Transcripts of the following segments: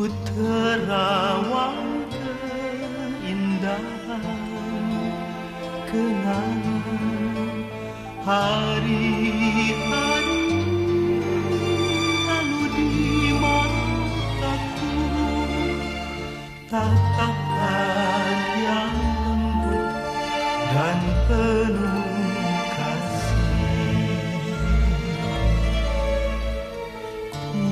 Ku terawang keindahan kenangan hari-hari lalu di mataku, tatapan yang lembut dan penuh kasih. Ku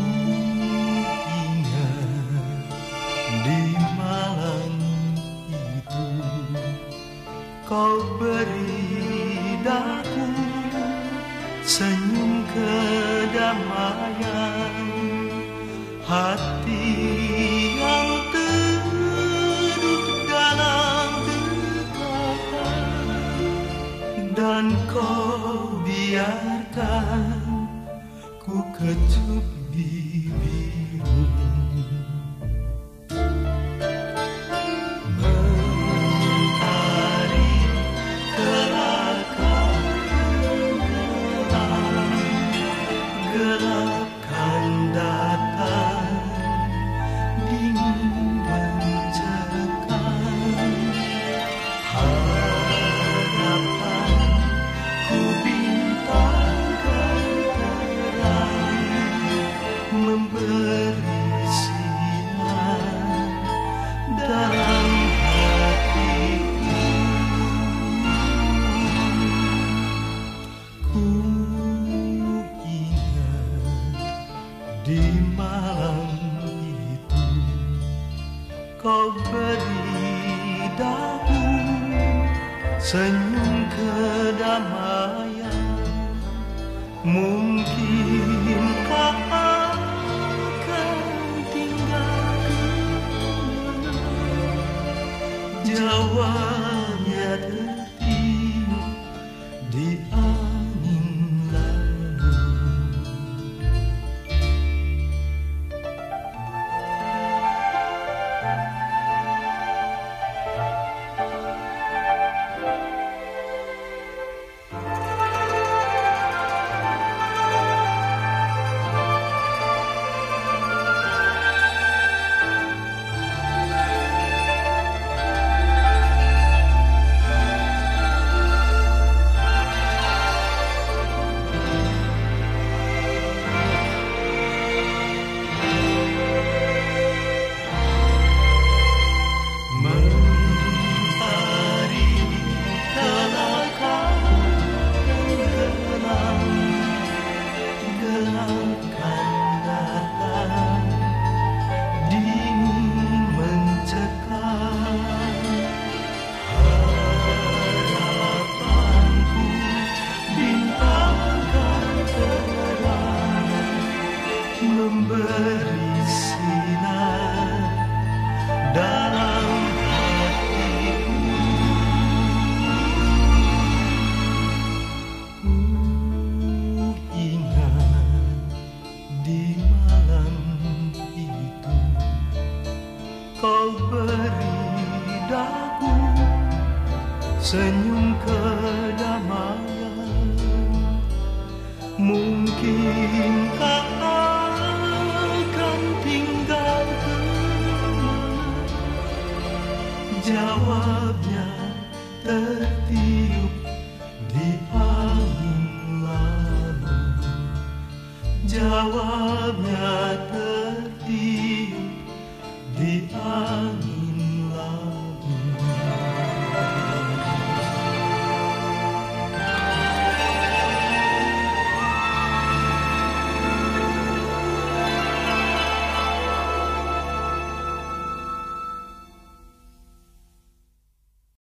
ingat di malam itu kau beri daku senyum kedamaian, hati yang teduh dalam dekatan, dan kau biarkan ku kecup bibirmu. Gelap kan datang, dingin mencekam, harapan ku bintangkan terang, memberi sinar dalam hatiku. Di malam itu kau beri daku senyum kedamaian, mungkinkah akan tinggalkan? Jawabnya tertiup di angin lalu. Memberi sinar dalam hatiku. Ku ingat di malam itu kau beri daku senyum kedamaian, mungkinkah jawabnya tertiup di angin lalu. Jawabnya tertiup di angin